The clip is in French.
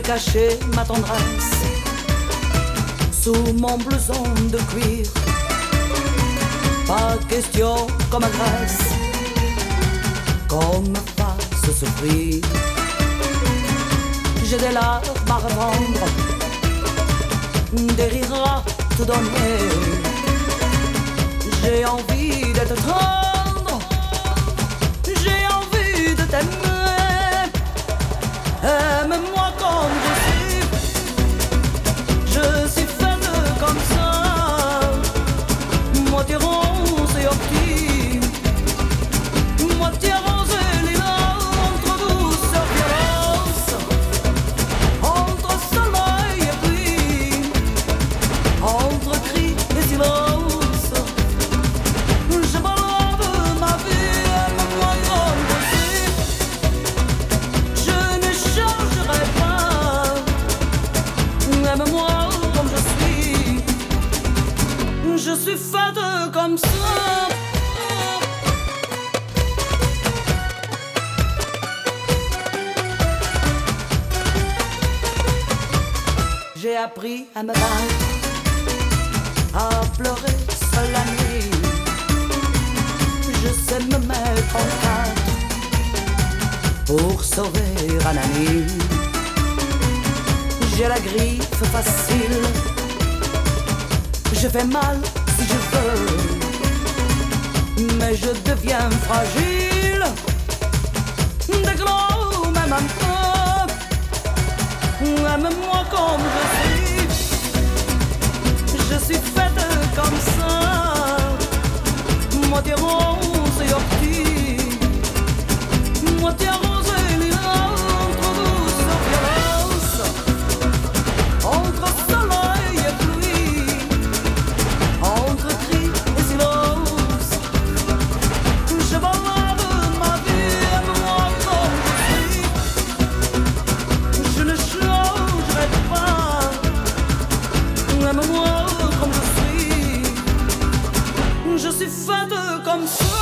caché ma tendresse sous mon blouson de cuir. Pas question qu'on m'agresse, qu'on me fasse souffrir. J'ai des larmes à revendre, des rires à tout donner. J'ai envie d'être tendre, j'ai envie de t'aimer. Aime-moi comme je suis, je suis faite comme ça. Moitié rose et optique, moitié rose et lilas, entre douce et violence, entre soleil et pluie, entre cris et silence. Je balade ma vie, aime-moi comme je suis, je ne changerai pas. Aime-moi comme je suis faite comme ça. J'ai appris à me battre, à pleurer seule la nuit. Je sais me mettre en quatre pour sauver un ami. J'ai la griffe facile, je fais mal si je veux, mais je deviens fragile, déglo même un peu. Aime-moi comme je suis faite comme ça. Moitié rose et optique, moitié rose et lilas, entre douce et violence, entre soleil et pluie, entre cris et silence. Je balade ma vie, aime-moi comme je suis, je ne changerai pas. Aime-moi comme je suis faite comme ça.